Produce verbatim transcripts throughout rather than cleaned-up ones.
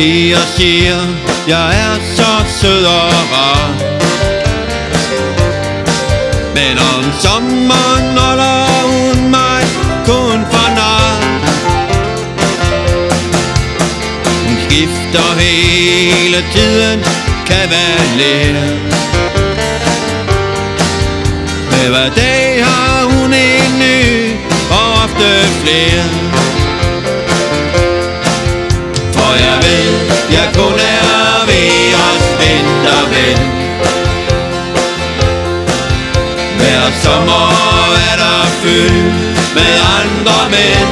piger siger, jeg er så sød og rar, men om sommeren holder hun mig kun for nar. Hun skifter hele tiden kavaler, med hver dag har hun en ny og ofte flere. For jeg ved, jeg kun er Veras vinterven. Hver sommer er der fyldt med andre mænd,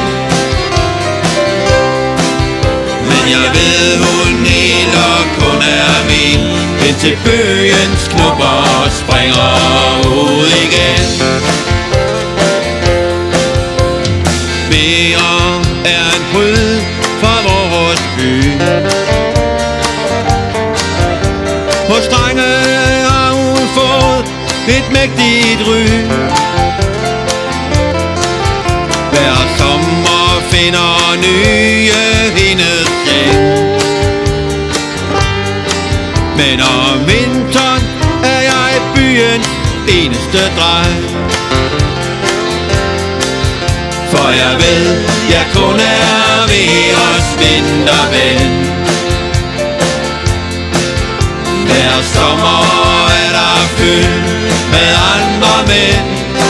men jeg ved, hun helt og kun er min, indtil bøgens knupper springer ud igen. Vera er en pryd fra vores by. På strenge har hun fået et mægtigt ry. Hver sommer finder nye hendes seng, men om vinteren er jeg byens eneste dreng. For jeg ved, jeg kun er Veras vinterven. Hver sommer er der fyldt med andre mænd,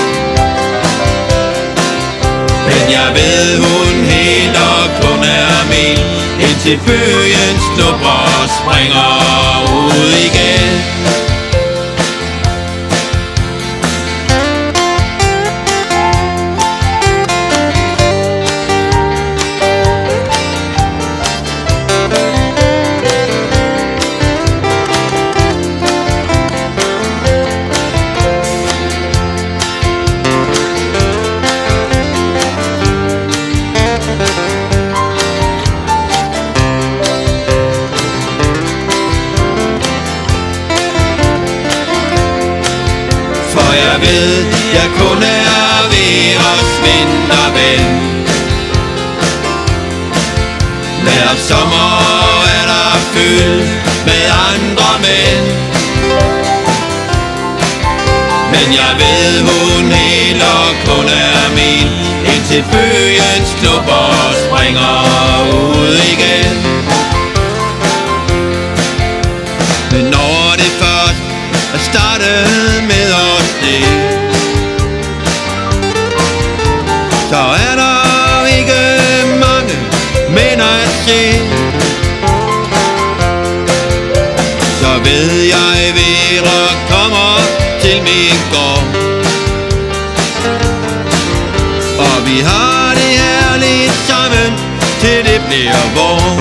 men jeg ved, hun helt og kun er min, indtil bøgens knupper springer ud igen. For jeg ved, jeg kun er Veras vinterven. Hver sommer er der fyldt med andre mænd, men jeg ved, hun helt og kun er min, indtil bøgens knupper springer ud igen. Men når det først er startet med os det, så er der ikke mange mænd at se. Så ved jeg, Vera kommer til min gård, og vi har det herligt sammen, til det bliver vår.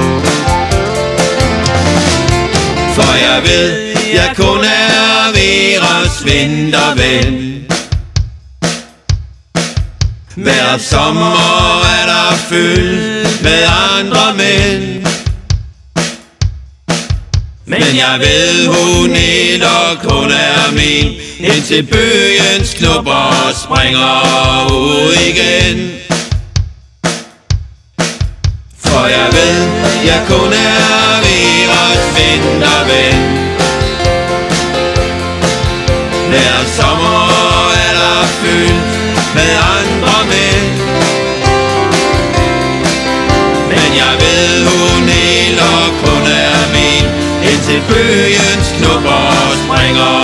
For jeg ved, jeg kun er Veras vinterven. Hver sommer er der fyldt med andre mænd, men jeg ved, hun helt og kun er min, indtil bøgens knupper springer ud igen. For jeg ved, jeg kun er Veras vinterven. Hver sommer er der fyldt med andre mænd, men jeg ved, hun helt og kun er min, indtil bøgens knupper springer